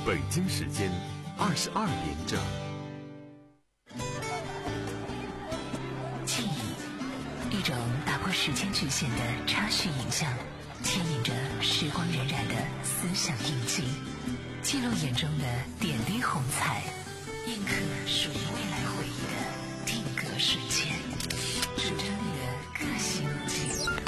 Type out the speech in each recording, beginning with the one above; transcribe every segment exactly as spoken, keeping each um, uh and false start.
北京时间二十二点整。 记忆，一种打破时间局限的插叙影像，牵引着时光荏苒的思想印记，记录眼中的点滴红彩，印刻属于未来回忆的定格瞬间，主张你的个性记忆。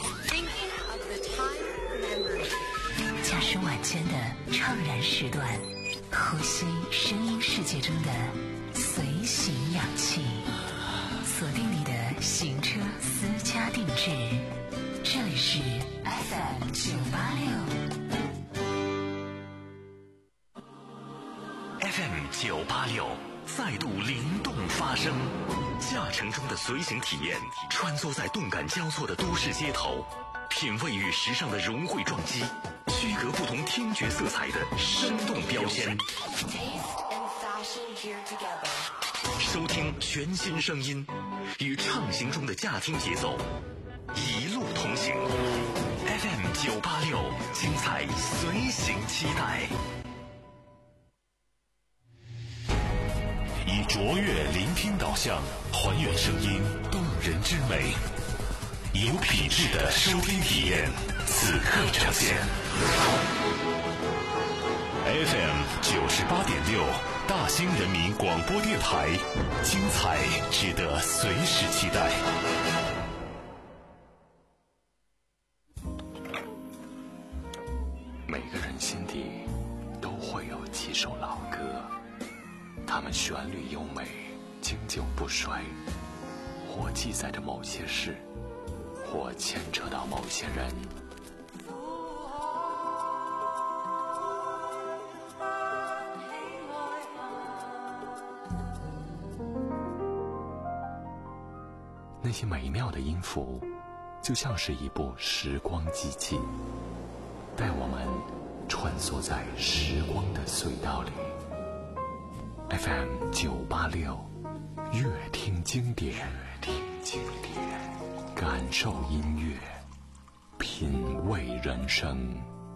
驾驶晚间的怅然时段，呼吸声音世界中的随行氧气，锁定你的行车私家定制，这里是 F M 九八六 F M 九八六再度灵动发声，驾乘中的随行体验，穿梭在动感交错的都市街头，品味与时尚的融汇撞击，区隔不同听觉色彩的生动标签，收听全新声音，与畅行中的驾听节奏一路同行。 F M 九八六，精彩随行期待。 以卓越聆听导向，还原声音动人之美，有品质的收听体验，此刻呈现。F M 九十八点六，大兴人民广播电台，精彩值得随时期待。 每个人心底都会有几首老歌，它们旋律优美，经久不衰，或记载着某些事，或牵扯到某些人。那些美妙的音符，就像是一部时光机器，带我们穿梭在时光的隧道里。F M 九八六，乐听经典，乐听经典，感受音乐，品味人生。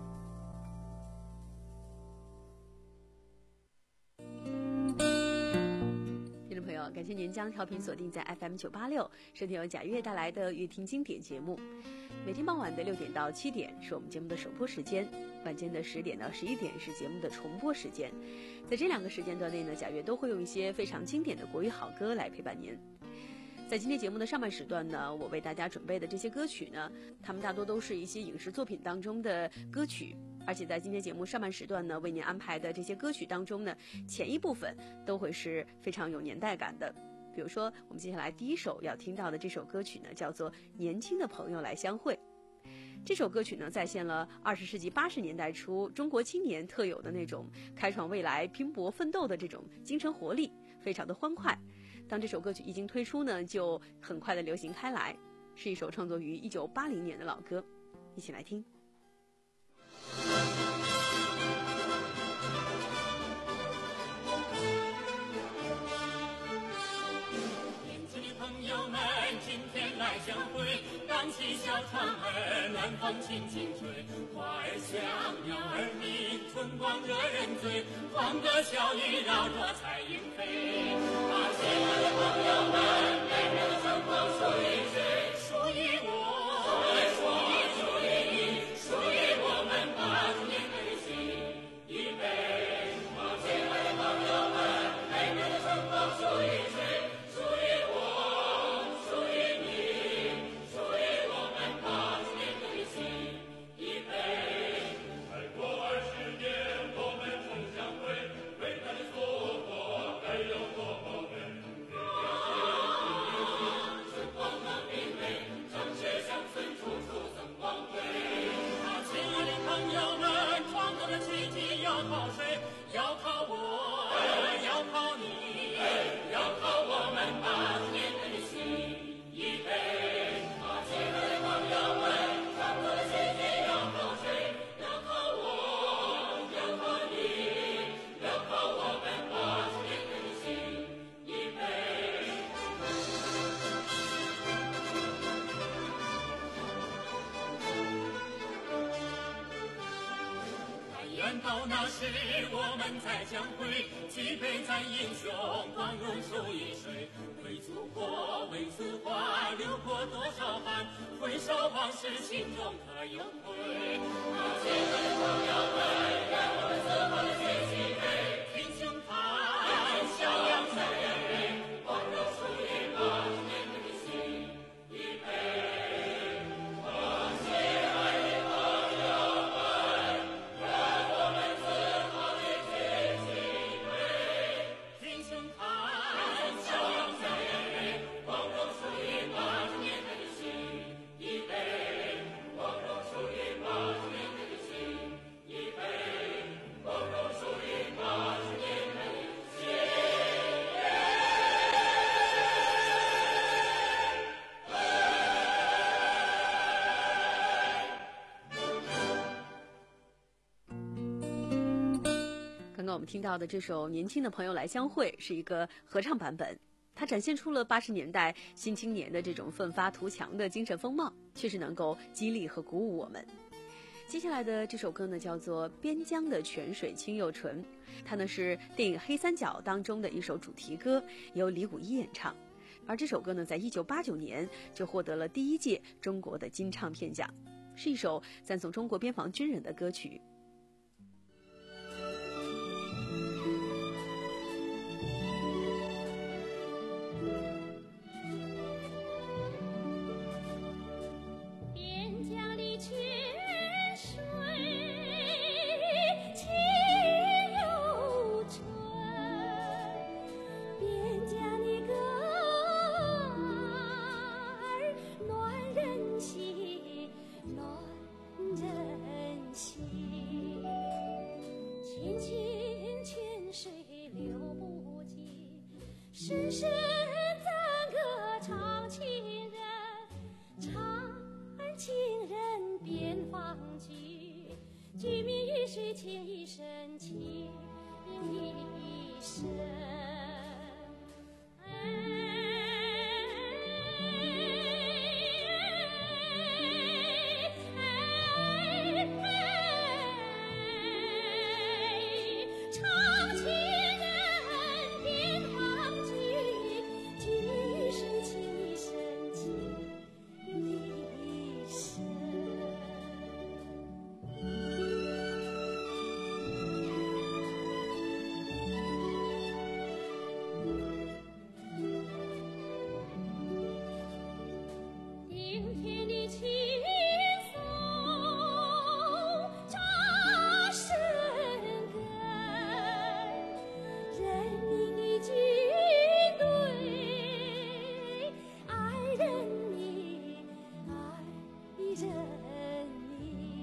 感谢您将调频锁定在 F M 九八六，收听由贾月带来的乐听经典节目。每天傍晚的六点到七点是我们节目的首播时间，晚间的十点到十一点是节目的重播时间。在这两个时间段内呢，贾月都会用一些非常经典的国语好歌来陪伴您。在今天节目的上半时段呢，我为大家准备的这些歌曲呢，它们大多都是一些影视作品当中的歌曲，而且在今天节目上半时段呢，为您安排的这些歌曲当中呢，前一部分都会是非常有年代感的。比如说我们接下来第一首要听到的这首歌曲呢，叫做《年轻的朋友来相会》。这首歌曲呢，再现了二十世纪八十年代初中国青年特有的那种开创未来、拼搏奋斗的这种精神活力，非常的欢快。当这首歌曲一经推出呢，就很快的流行开来，是一首创作于一九八零年的老歌，一起来听。 今天来相会，荡起小船儿，暖风轻轻吹，花儿香，鸟儿鸣，春光惹人醉，欢歌笑语绕着彩云飞。啊，亲爱的朋友们，美妙的春光属于谁？属于我，属于属于你，属于我们八十年的心。预备，啊，亲爱的朋友们，美妙的春光属于谁？属于我。靠谁？要靠我，要靠你，要靠我们八十年的心。预备，啊，亲爱的朋友们，创作的奇迹要靠谁？要靠我，要靠你，要靠我们八十年的心。预备。但愿到那那时我们在江会，举杯赞英雄，光荣数一水。为祖国，为字画，流过多少汗，回首往事，心中可有悔？亲爱的朋友们，让我们自豪地举起杯，挺胸膛，笑扬在眼泪，光荣数一把年的心一杯。我亲爱的朋友们，让我们自豪地举起杯，挺胸膛，笑扬在眼泪，光荣数一把年的心一杯。光荣数一把年的心一杯，光荣数一把年的心。 刚刚我们听到的这首《年轻的朋友来相会》是一个合唱版本，它展现出了八十年代新青年的这种奋发图强的精神风貌，确实能够激励和鼓舞我们。接下来的这首歌呢，叫做《边疆的泉水清又纯》，它呢是电影《黑三角》当中的一首主题歌，由李谷一演唱。而这首歌呢，在一九八九年就获得了第一届中国的金唱片奖，是一首赞颂中国边防军人的歌曲。 边疆的泉水清又纯，边疆的歌儿暖人心，暖人心。清清泉水流不尽，深深赞歌唱情人，唱情人边防军，军民鱼水情一生，情一生。唱情人边防军，军民鱼水情一生，情一生。顶天的青松扎深根，人民的军队爱人民，爱人民。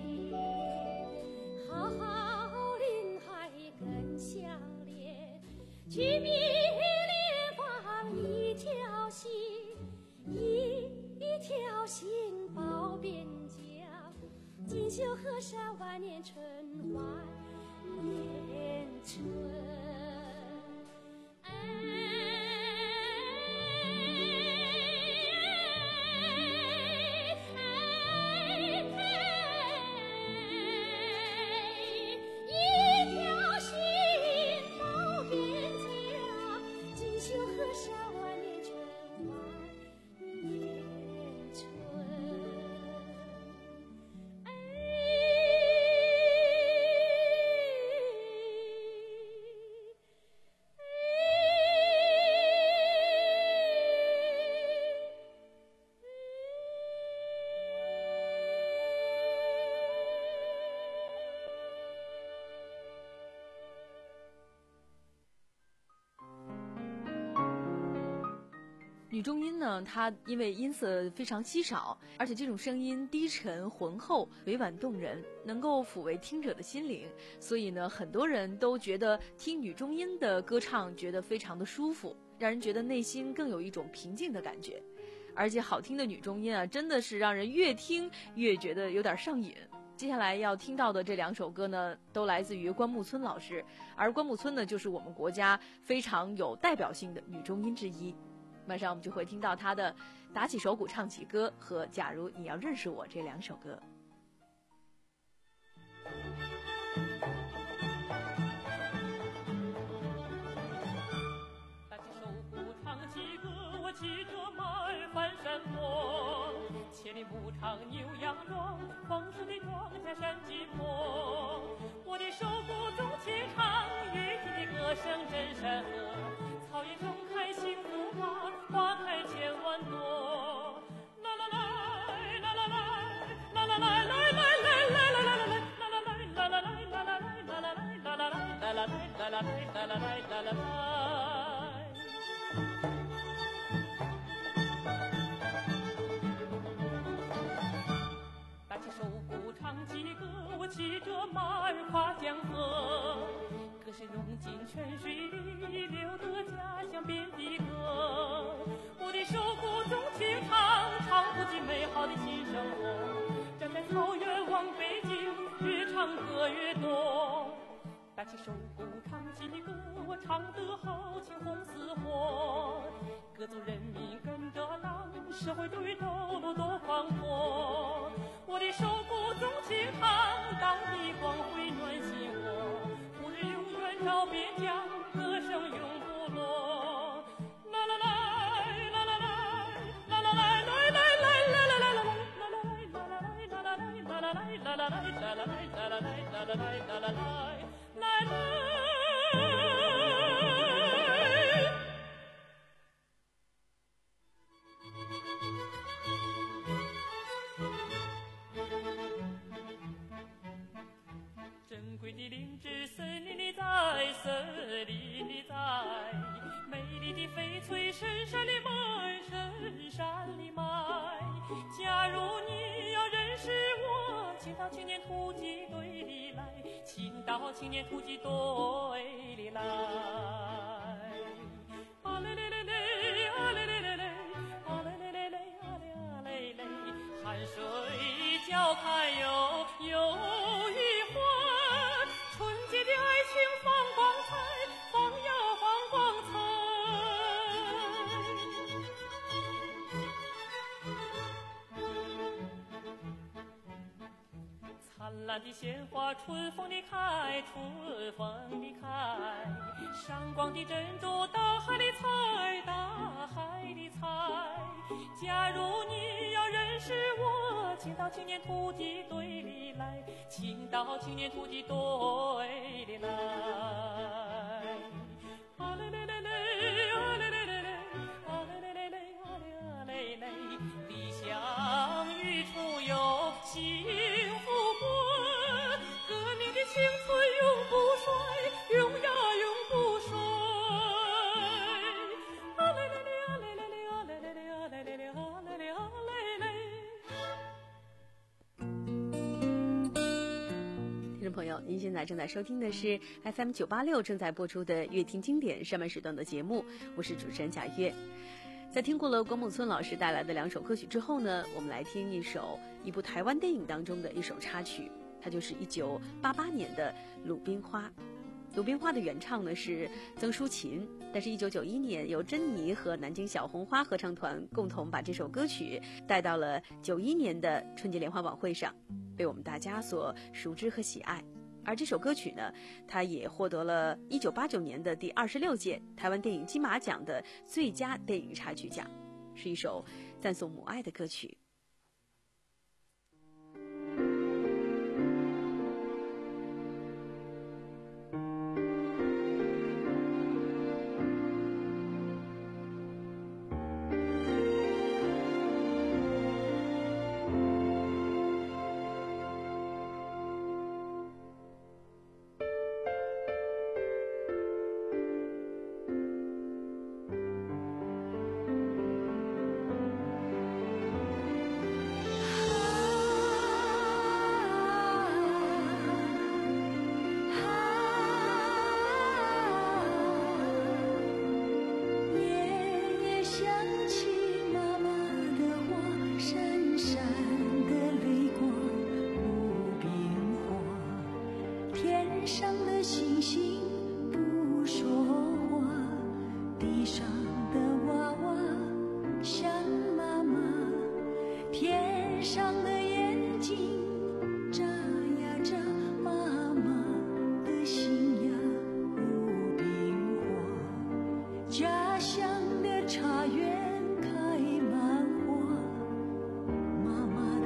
浩浩林海更相连，军民联防一条心，一条心保边疆。锦绣河山万年春，万年春。一条心保边疆，锦绣河山万年春，万年春。哎， 女中音呢，它因为音色非常稀少，而且这种声音低沉浑厚、委婉动人，能够抚慰听者的心灵，所以呢，很多人都觉得听女中音的歌唱觉得非常的舒服，让人觉得内心更有一种平静的感觉。而且好听的女中音啊，真的是让人越听越觉得有点上瘾。接下来要听到的这两首歌呢，都来自于关牧村老师，而关牧村呢，就是我们国家非常有代表性的女中音之一。马上我们就会听到他的《打起手鼓唱起歌》和《假如你要认识我》这两首歌。 谷场牛羊壮，丰收的庄稼山金坡。我的手鼓总情长，乐听的歌声震山河。草原盛开幸福花，花开千万朵。啦啦来，啦啦来，啦啦来来来来来来来来啦啦来，啦啦来，啦啦来，啦啦来，啦啦来，啦啦来，啦啦来，啦啦来，啦啦来。打起手鼓唱起歌，我骑着马儿跨江河，歌声融进泉水里，留得家乡遍地歌。我的手鼓总情长，唱不尽美好的新生活。站在草原望北京，越唱歌越多。打起手鼓唱起歌，我唱得豪情红似火。各族人民跟着浪，社会对道路多宽阔。我的手鼓总情长，党的光辉暖心窝。故日永远照边疆，歌声永不落。啦啦来，啦啦来，啦啦来来来来来来来来来啦啦来，啦啦来，啦啦来，啦啦来，啦啦来，啦啦来，啦啦来，啦啦来，来来。珍贵的灵芝森林里在，森林里在，美丽的翡翠深山里埋，深山里埋。假如你要认识我，请到青年突击队里来，请到青年突击队里来。啊嘞嘞嘞嘞，啊嘞嘞嘞嘞，啊嘞嘞嘞嘞，啊嘞啊嘞嘞，汗水浇开又又一回。春节的爱情放光彩，放呀放光彩。灿烂的鲜花，春风里开，春风里开。闪光的珍珠，大海里采，大海里采。假如你要认识我，请到青年突击队里来，请到青年突击队里来。啊嘞嘞嘞嘞，啊嘞嘞嘞嘞，啊嘞嘞嘞嘞，啊嘞啊嘞嘞，理想与处有幸福过，革命的青春永不衰，永呀永不衰。啊嘞嘞嘞，啊嘞嘞嘞，啊嘞嘞嘞，啊嘞嘞嘞，啊嘞嘞啊嘞嘞。 听众朋友，您现在正在收听的是 F M 九八六正在播出的乐听经典上半时段的节目，我是主持人贾月。在听过了郭梦村老师带来的两首歌曲之后呢，我们来听一首一部台湾电影当中的一首插曲，它就是一九八八年的《鲁冰花》。鲁冰花的原唱呢是曾淑琴，但是一九九一年由珍妮和南京小红花合唱团共同把这首歌曲带到了九一年的春节联欢晚会上，被我们大家所熟知和喜爱。而这首歌曲呢，它也获得了一九八九年的第二十六届台湾电影金马奖的最佳电影插曲奖，是一首赞颂母爱的歌曲。 家乡的茶园开满花，妈妈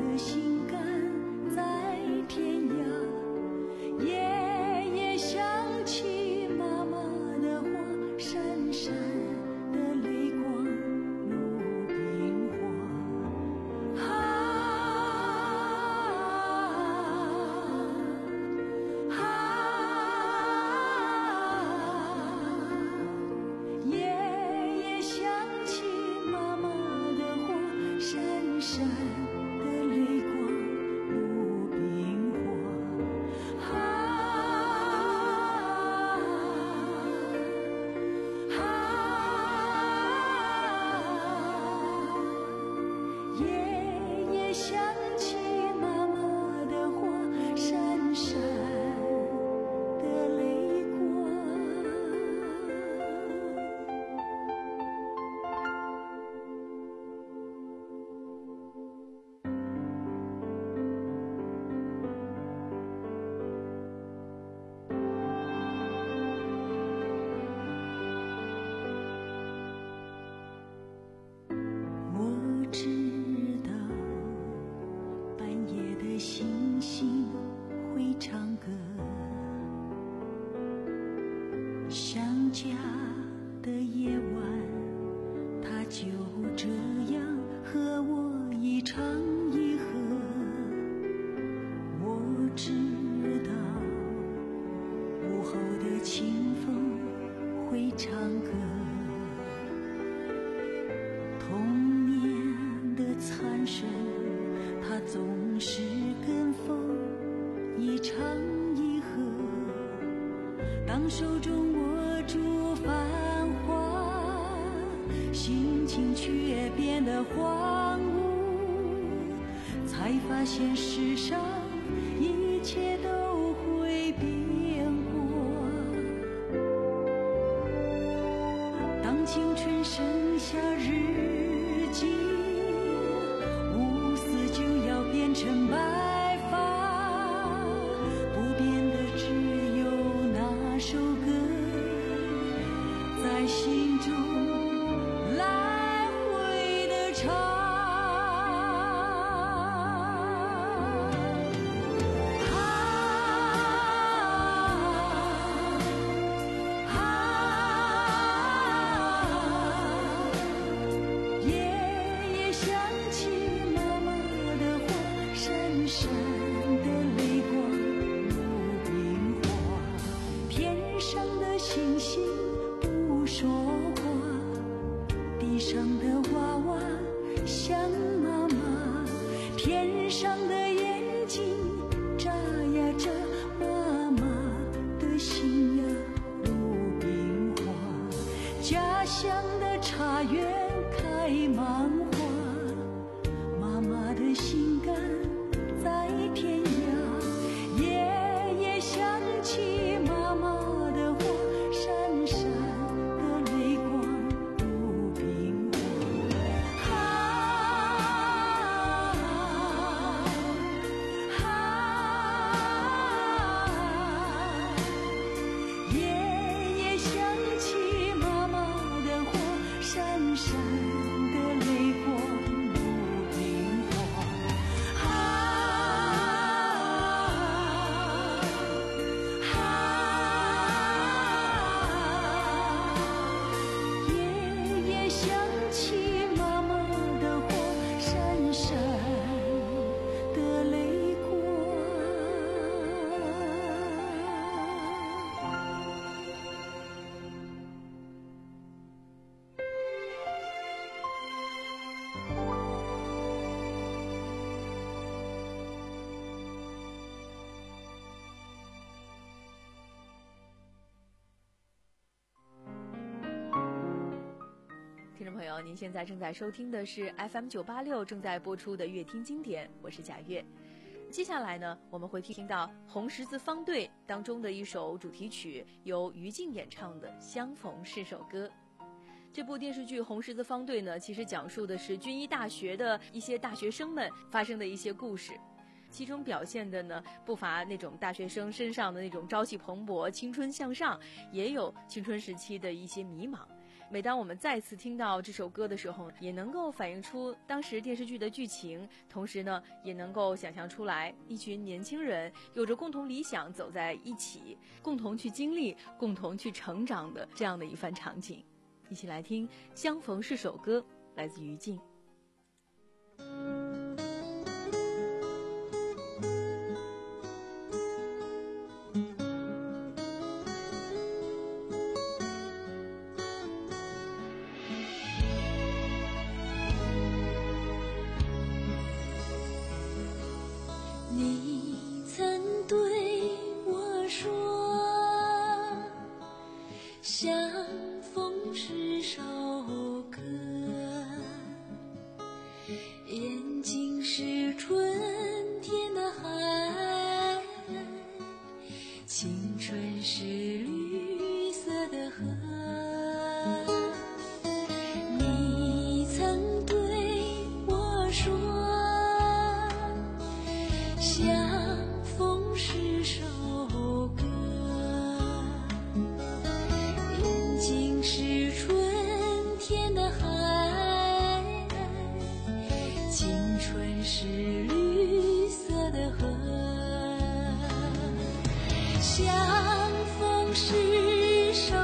想家的夜晚，他就这样和我一唱一和。我知道午后的清风会唱歌，童年的残声，它总是跟风一唱一和。当手中握住繁华，心情却变得荒芜，才发现世上一切都会变过。当青春剩下日记，乌丝就要变成白发，不变的只有那首歌在心中来回的唱。 听众朋友，您现在正在收听的是 F M 九八六正在播出的乐听经典，我是贾月。接下来呢，我们会听到红十字方队当中的一首主题曲，由于静演唱的《相逢是首歌》。这部电视剧《红十字方队》呢，其实讲述的是军医大学的一些大学生们发生的一些故事，其中表现的呢，不乏那种大学生身上的那种朝气蓬勃、青春向上，也有青春时期的一些迷茫。每当我们再次听到这首歌的时候，也能够反映出当时电视剧的剧情，同时呢，也能够想象出来一群年轻人有着共同理想走在一起，共同去经历、共同去成长的这样的一番场景。一起来听《相逢是首歌》，来自于静。 你曾对我说，相逢是首歌，眼睛是春天的海，青春是绿色的河。你曾对我说，相逢是首歌，眼睛是春天的海，青春是绿色的河。相逢是首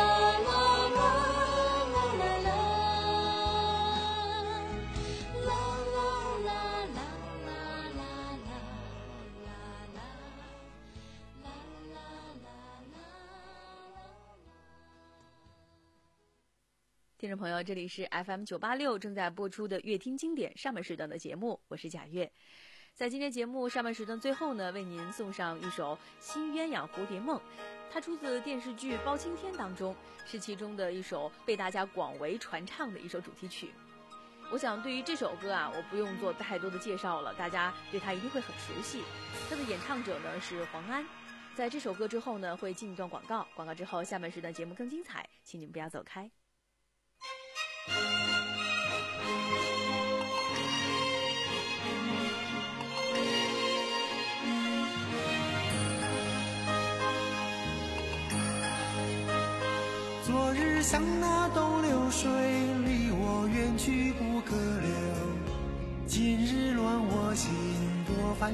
听众朋友，这里是 F M 九八六正在播出的乐听经典上半时段的节目，我是贾月。在今天节目上半时段最后呢，为您送上一首《新鸳鸯蝴蝶梦》，它出自电视剧《包青天》当中，是其中的一首被大家广为传唱的一首主题曲。我想对于这首歌啊，我不用做太多的介绍了，大家对它一定会很熟悉。它的演唱者呢是黄安。在这首歌之后呢，会进一段广告，广告之后下半时段节目更精彩，请你们不要走开。 昨日像那东流水，离我远去不可留。今日乱我心多烦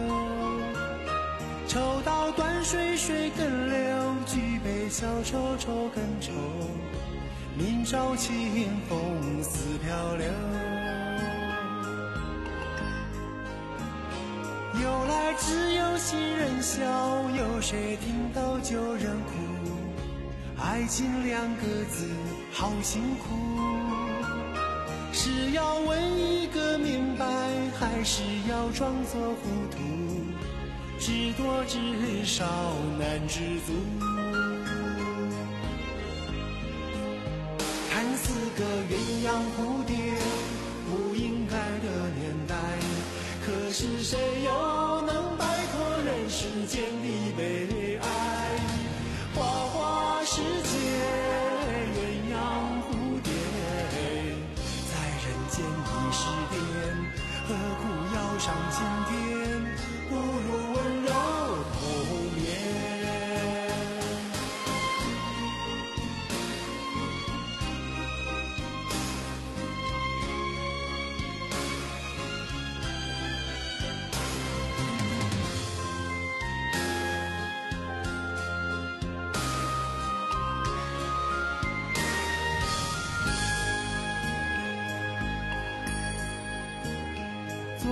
忧。抽刀断水水更流，举杯消愁愁更愁。明朝清风似飘流。由来只有新人笑，有谁听到旧人哭？爱情两个字好辛苦，是要问一个明白，还是要装作糊涂？知多知少难知足。看似个鸳鸯蝴蝶，不应该的年代，可是谁又能摆脱人世间的悲哀？花花世界鸳鸯蝴蝶，在人间已是癫，何苦要上青天？不如温柔同眠。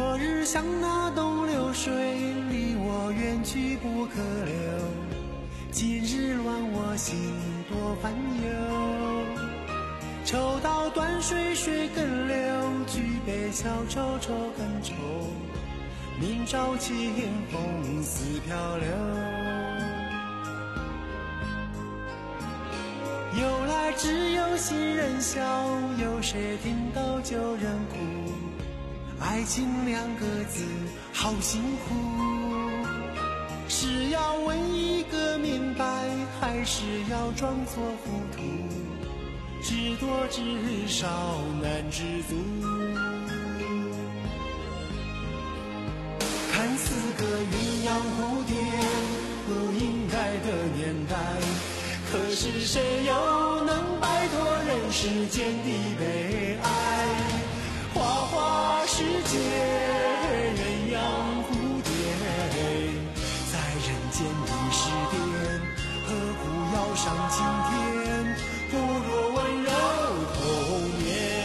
昨日像那东流水，离我远去不可留。今日乱我心多烦忧。抽刀断水水更流，举杯消愁愁更愁。明朝清风似飘流。由来只有新人笑，有谁听到旧人哭？爱情两个字好辛苦，是要问一个明白，还是要装作糊涂？知多知少难知足。看似个鸳鸯蝴蝶，不应该的年代，可是谁又能摆脱人世间的悲哀？花花世界，鸳鸯蝴蝶，在人间的诗典，何苦要上青天？不若温柔童年。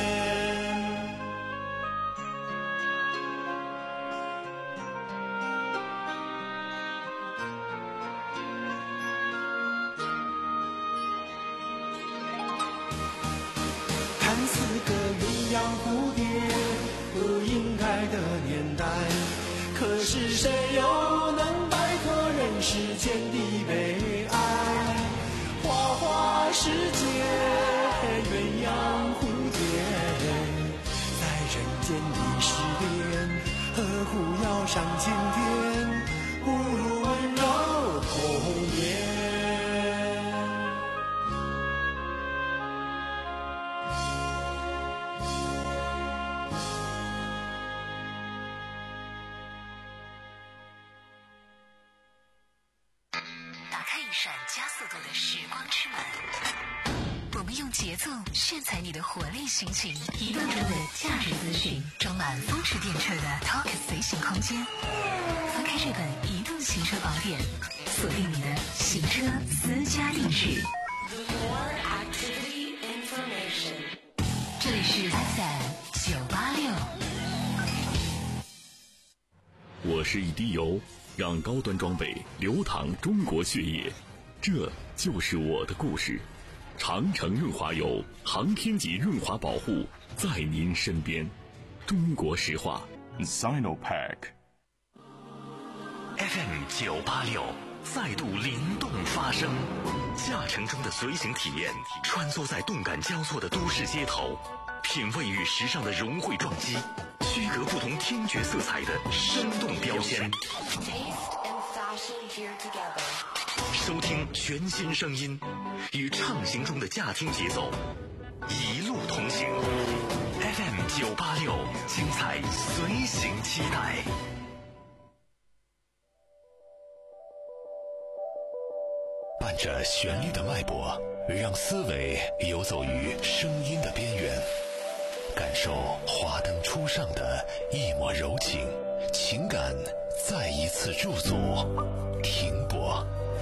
看似个鸳鸯蝴蝶，不应该的年代，可是谁又能摆脱人世间的悲哀？花花世界，鸳鸯蝴蝶，在人间的诗典，何苦要上青天？不如温柔童年。 打开一扇加速度的时光之门，我们用节奏炫彩你的活力心情，移动中的价值资讯，装满风驰电掣的 Talk 随行空间。翻开这本移动行车宝典，锁定你的行车私家定制。这里是 F M 九八六。 我是一滴油，让高端装备流淌中国血液，这就是我的故事。长城润滑油，航天级润滑保护，在您身边。中国石化 Sinopec F M 九八六再度灵动发声，驾乘中的随行体验，穿梭在动感交错的都市街头，品味与时尚的融汇撞击，区隔不同听觉色彩的生动标签。收听全新声音，与畅行中的驾听节奏，一路同行。F M 九八六，精彩随行期待。 伴着旋律的脉搏，让思维游走于声音的边缘，感受华灯初上的一抹柔情，情感再一次驻足停泊。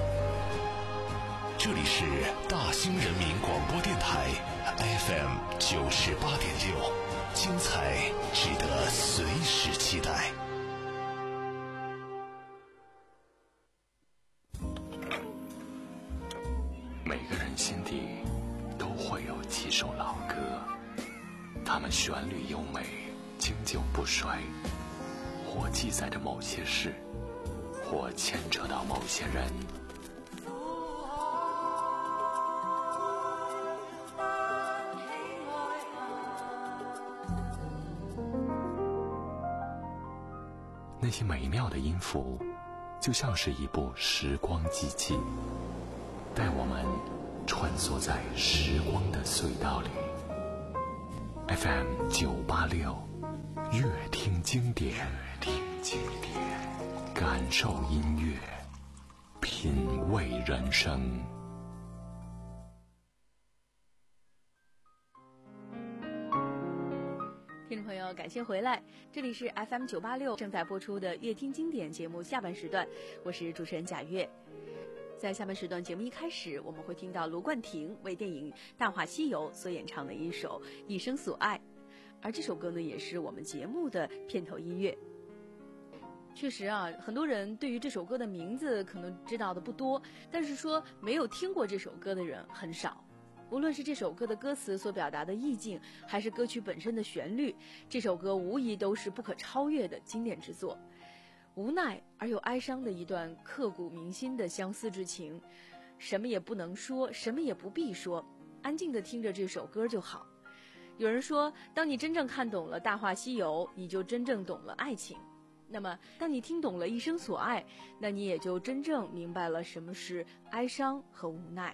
这里是大兴人民广播电台 F M 九十八点六，精彩值得随时期待。 每个人心底都会有几首老歌，它们旋律优美，经久不衰，或记载着某些事，或牵扯到某些人。那些美妙的音符，就像是一部时光机器，带我们穿梭在时光的隧道里。F M 九八六，乐听经典，乐听经典，感受音乐，品味人生。 听众朋友，感谢回来，这里是 F M 九八六正在播出的乐听经典节目下半时段，我是主持人贾月。在下半时段节目一开始，我们会听到卢冠廷为电影《大话西游》所演唱的一首《一生所爱》， 而这首歌呢，也是我们节目的片头音乐。确实啊，很多人对于这首歌的名字可能知道的不多，但是说没有听过这首歌的人很少。无论是这首歌的歌词所表达的意境，还是歌曲本身的旋律，这首歌无疑都是不可超越的经典之作。无奈而又哀伤的一段刻骨铭心的相思之情，什么也不能说，什么也不必说，安静地听着这首歌就好。有人说，当你真正看懂了《大话西游》，你就真正懂了爱情。那么当你听懂了一生所爱，那你也就真正明白了什么是哀伤和无奈。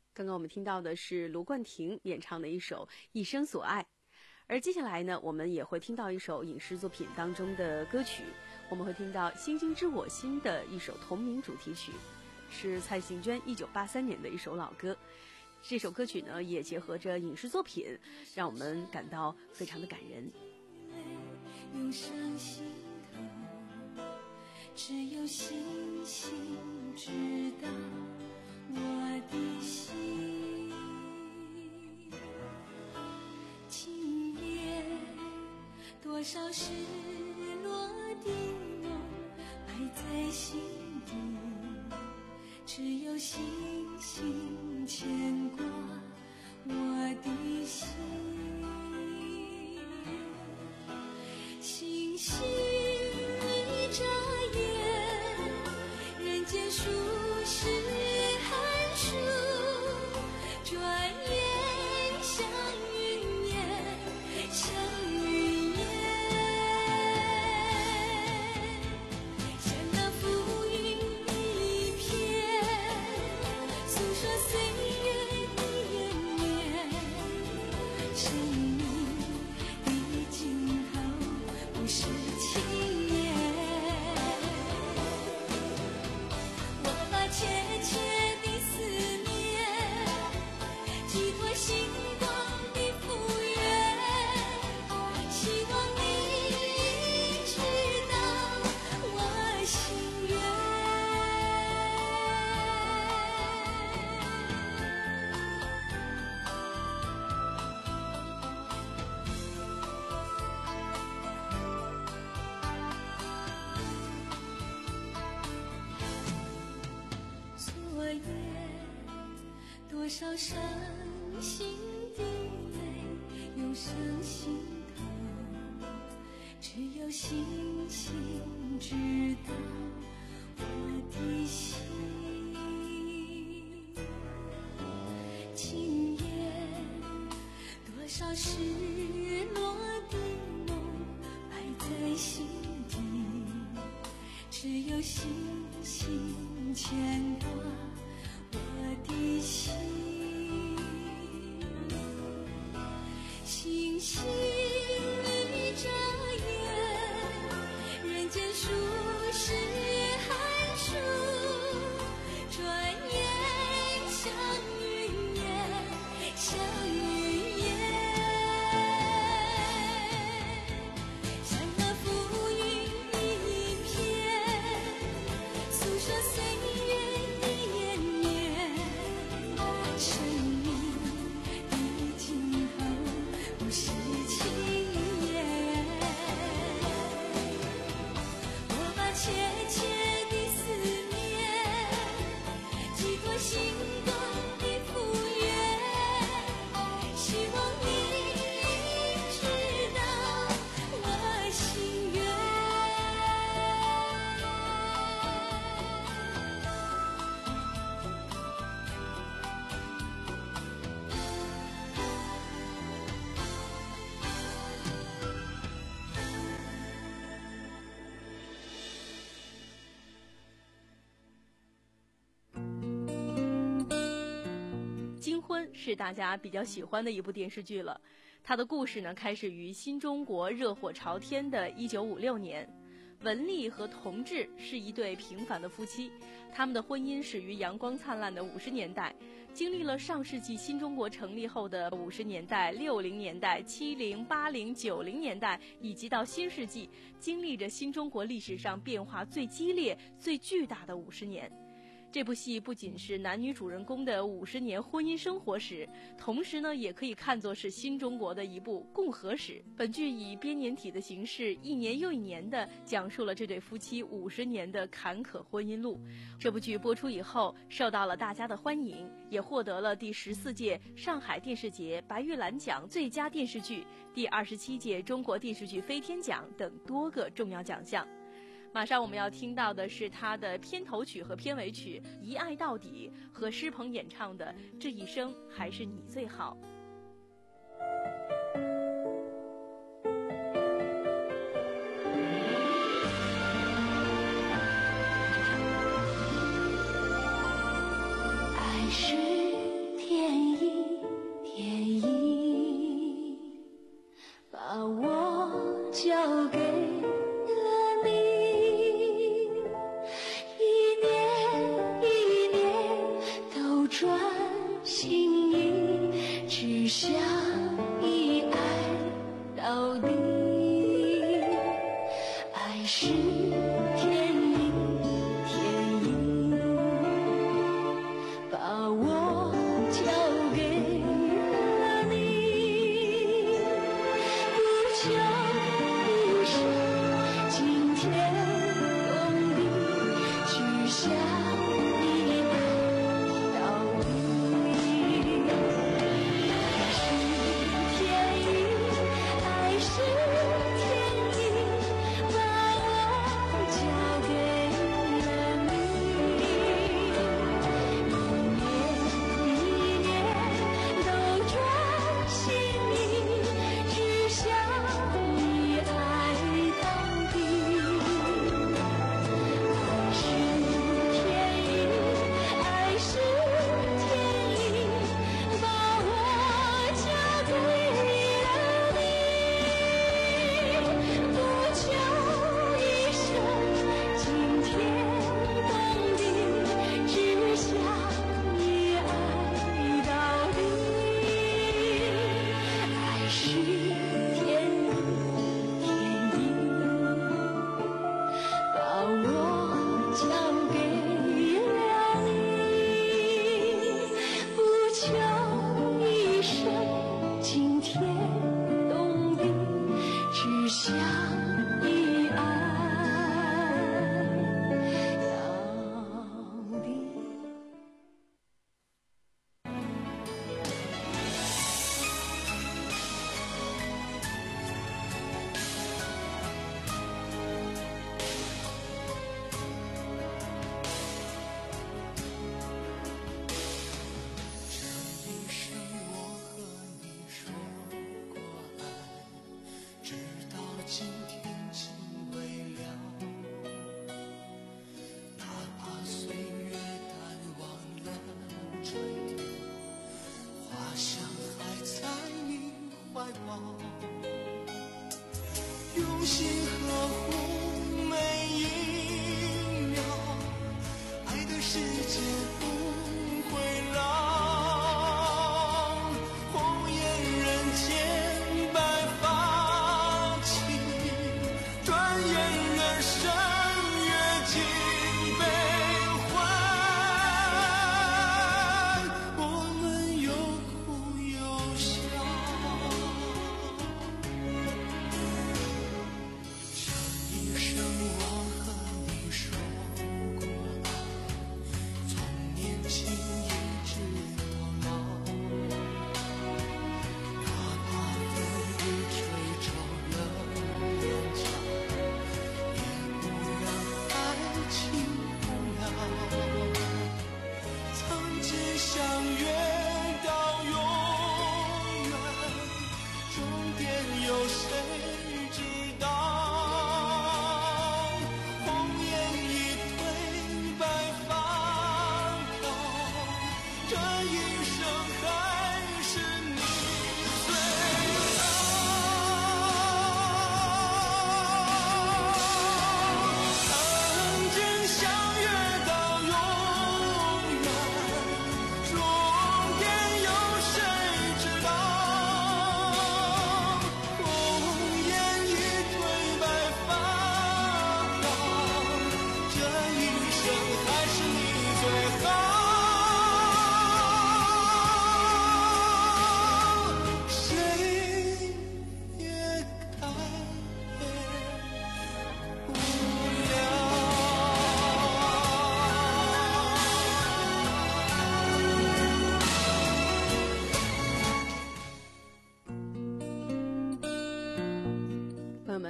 刚刚我们听到的是卢冠廷演唱的一首《一生所爱》，而接下来呢，我们也会听到一首影视作品当中的歌曲，我们会听到《星星知我心》的一首同名主题曲，是蔡幸娟一九八三年的一首老歌。这首歌曲呢，也结合着影视作品，让我们感到非常的感人。 涌上心头，只有星星知道我的心。今夜多少失落的梦埋在心底，只有星星牵挂我的心。星星一眨眼，人间数十寒暑，转眼像云烟，像云烟，像那浮云一片，诉说岁月的延绵。生命的尽头不是轻言，我把切切的思念寄托星光的复原，希望你知道我心愿。昨夜多少伤心的泪涌上心头，只有星星知道我的心。今夜多少失落的梦埋在心底，只有星星牵挂我的心。星星一眨眼，人间数十寒暑，转眼像云烟，像云烟，像那浮云一片，诉说岁月的延绵。生命的尽头不是轻言，我把切切的思念寄托星光的复原，希望你知道我心愿。 金婚是大家比较喜欢的一部电视剧了，它的故事呢开始于新中国热火朝天的一九五六年。文丽和同治是一对平凡的夫妻，他们的婚姻始于阳光灿烂的五十年代，经历了上世纪新中国成立后的五十年代、六零年代、七零、八零、九零年代，以及到新世纪，经历着新中国历史上变化最激烈、最巨大的五十年。这部戏不仅是男女主人公的五十年婚姻生活史，同时呢，也可以看作是新中国的一部共和史。本剧以编年体的形式，一年又一年地讲述了这对夫妻五十年的坎坷婚姻路。这部剧播出以后，受到了大家的欢迎，也获得了第十四届上海电视节白玉兰奖最佳电视剧、第二十七届中国电视剧飞天奖等多个重要奖项。马上我们要听到的是他的片头曲和片尾曲《一爱到底》和施鹏演唱的《这一生还是你最好》。 爱是天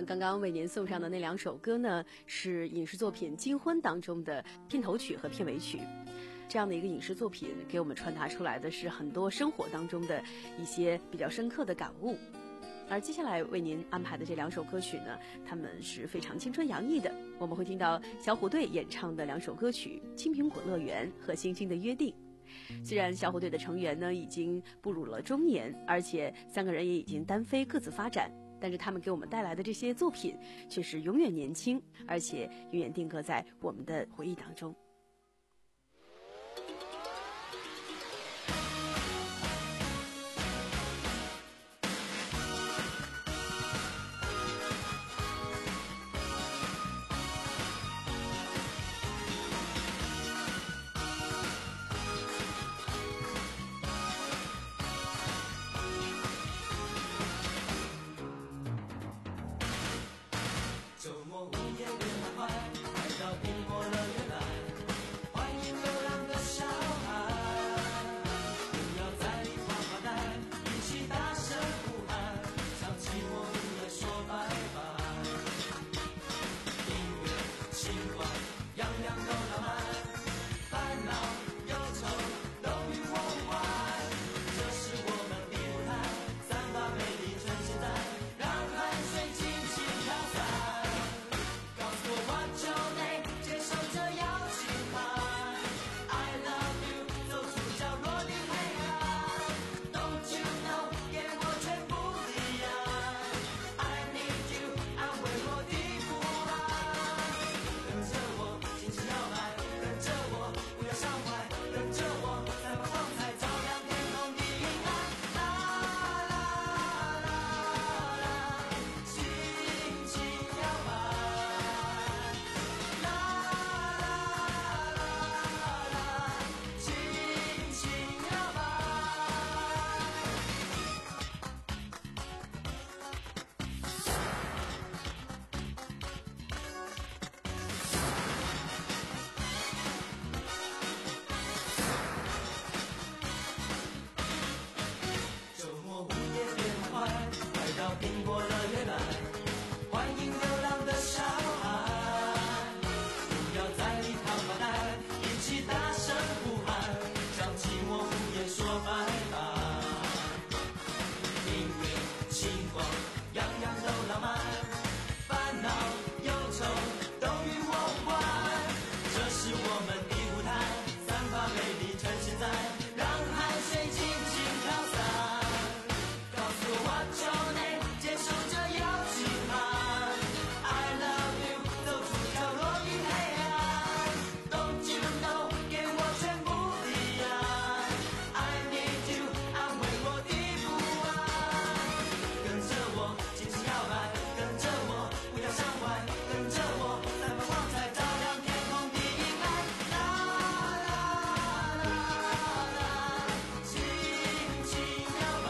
刚刚为您送上的那两首歌呢，是影视作品《金婚》当中的片头曲和片尾曲。这样的一个影视作品给我们传达出来的是很多生活当中的一些比较深刻的感悟。而接下来为您安排的这两首歌曲呢，它们是非常青春洋溢的。我们会听到小虎队演唱的两首歌曲《青苹果乐园》和《星星的约定》。虽然小虎队的成员呢已经步入了中年，而且三个人也已经单飞各自发展，但是他们给我们带来的这些作品却是永远年轻，而且永远定格在我们的回忆当中。 周末午夜别太快，来到苹果乐园来，欢迎流浪的小孩，不要在里发发呆，一起大声呼喊，向寂寞音乐说拜拜。音乐、星光，样样都浪漫，烦恼、忧愁都与我无关，这是我们的舞台，散发美丽趁现在，让汗水尽情飘散。苹果乐园来，欢迎流浪的小孩，不要在里头发呆，一起大声呼喊，向寂寞午夜说拜拜。音乐、星光，样样都浪漫，烦恼、忧愁都与我无关，这是我们的舞台，散发美丽趁现在，让汗水尽情飘散。告诉我 what's your name，接受这邀请函 I love you， 走出角落的黑暗 Don't you know， 给我全部的爱 I need you， 安慰我的不安。跟着我尽情摇摆，跟着我不要向外，跟着我散发光彩，照亮天空的阴霾。啦啦啦啦，轻轻摇摆。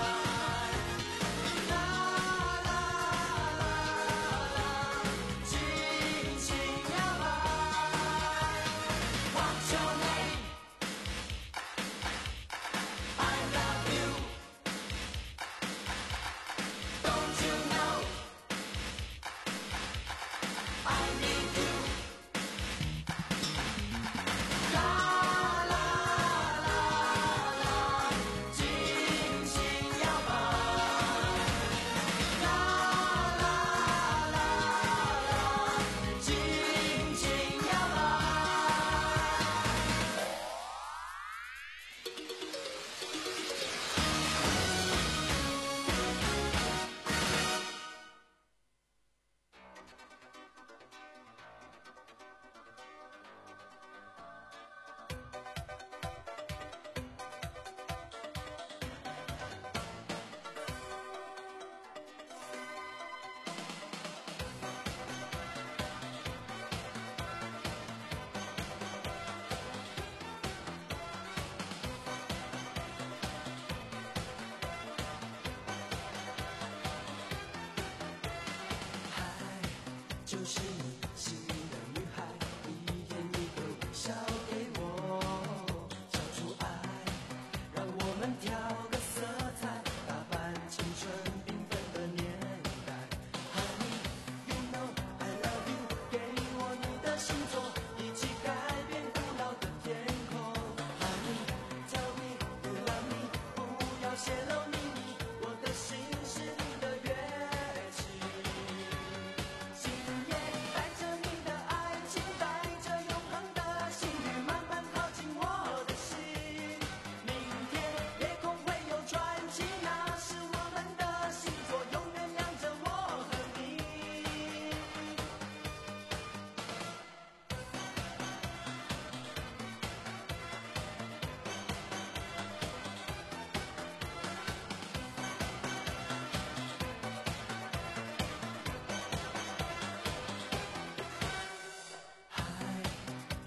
就是你心里的女孩，一眼一个微笑给我，交出爱，让我们挑个色彩，打扮青春缤纷的年代。和你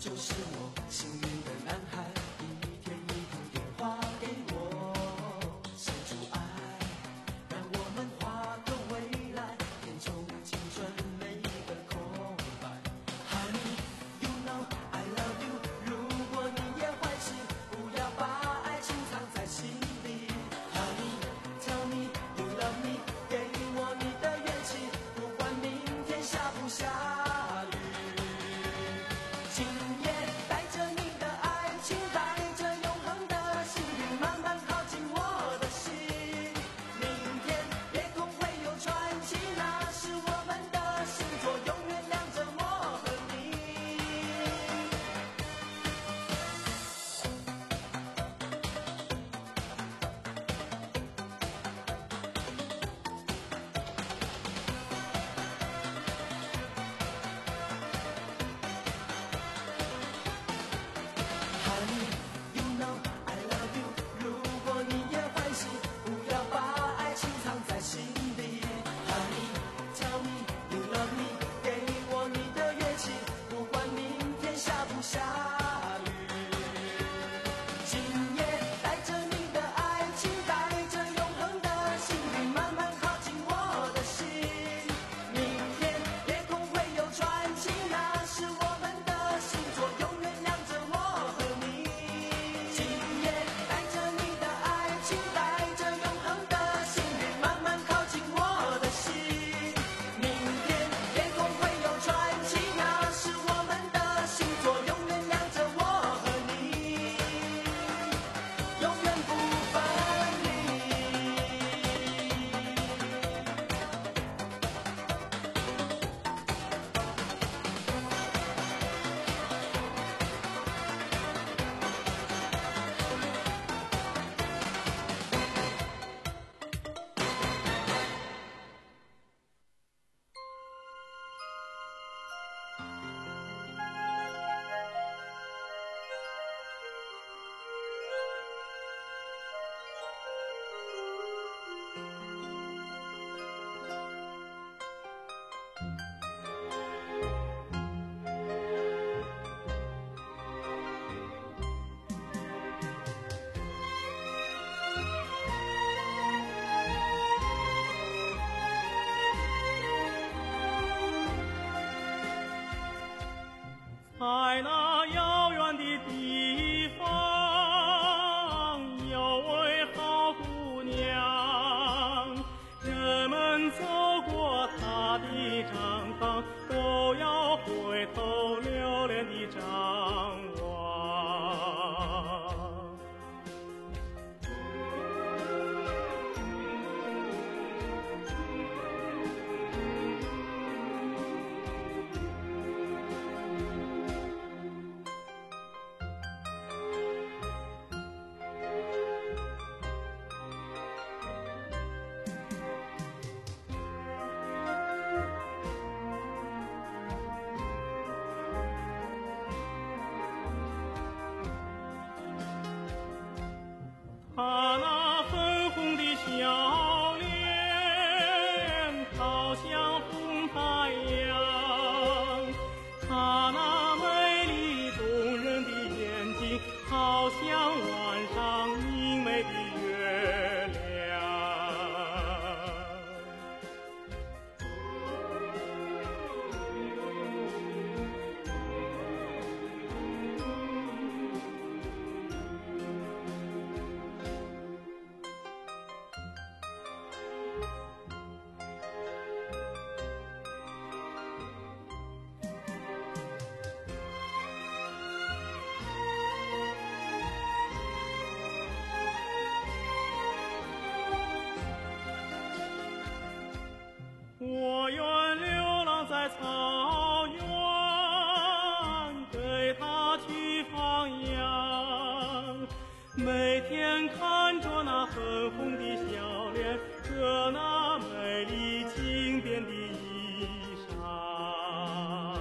就是我心里的男孩，一天一通电话给我献出爱，让我们画个未来，填充青春每一个空白。Honey, you know I love you， 如果你也坏心，不要把爱情藏在心里。Honey, tell me you love me， 给我你的元气，不管明天下不下雨。今夜带着你的爱情，带着永恒的幸运，慢慢靠近我的心。明天夜空会有传奇，那是我们的星座，永远亮着我和你。Honey, you know I love you， 如果你也欢喜，不要把爱情藏在心里。Honey, tell me you love me， 给我你的乐器，不管明天下不下雨。今夜带着你的爱情，带着永恒的幸运，慢慢靠近我的心。明天夜空会有传奇，那是我们的星座，永远亮着我和你。今夜带着你的爱情，带着永恒的幸运，慢慢靠近我的心。明天夜空会有传奇，那是我们的星座，永远亮着我和你，永远不分离。 在那遥远的地方，有位好姑娘，人们走过她的毡房，都要回头留恋地张望。她那粉红的笑脸，好像红太阳；她那美丽动人的眼睛，好像晚上明媚的月亮。我愿流浪在草原，给它去放羊，每天看着那粉红的笑脸和那美丽经典的衣裳。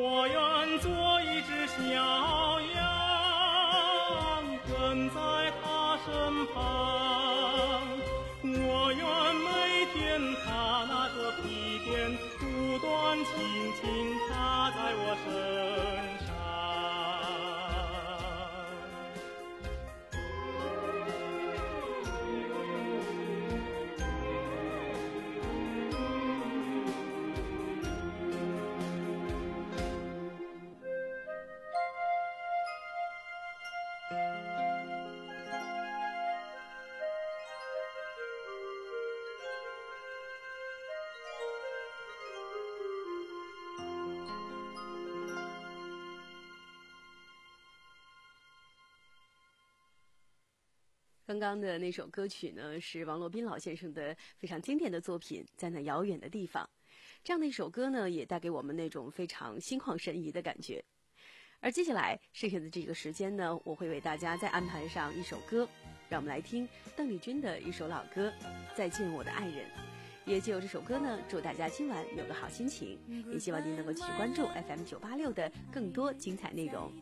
我愿做一只小羊，跟在他身旁。我愿每天他拿着皮鞭，不断轻轻插在我身上。 刚刚的那首歌曲呢，是王洛宾老先生的非常经典的作品《在那遥远的地方》。这样的一首歌呢，也带给我们那种非常心旷神怡的感觉。而接下来剩下的这个时间呢，我会为大家再安排上一首歌，让我们来听邓丽君的一首老歌《再见我的爱人》。也借由这首歌呢，祝大家今晚有个好心情，也希望您能够继续关注 F M 九八六的更多精彩内容。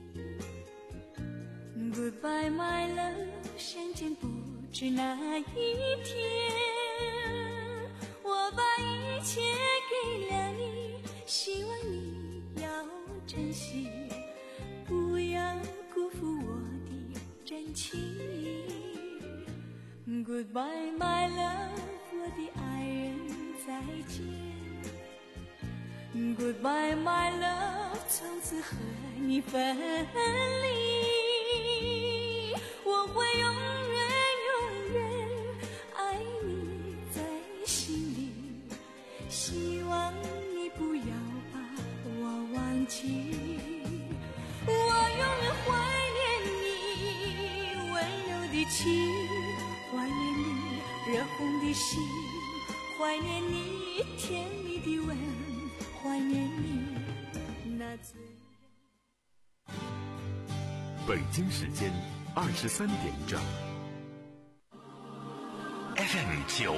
Goodbye, my love， 相见不知哪一天，我把一切给了你，希望你要珍惜，不要辜负我的真情。Goodbye, my love， 我的爱人，再见。Goodbye, my love， 从此和你分离。我会永远永远爱你在心里，希望你不要把我忘记。我永远怀念你温柔的情，怀念你热红的心，怀念你甜蜜的吻，怀念你那醉人。 北京时间二十三点整。 F M 九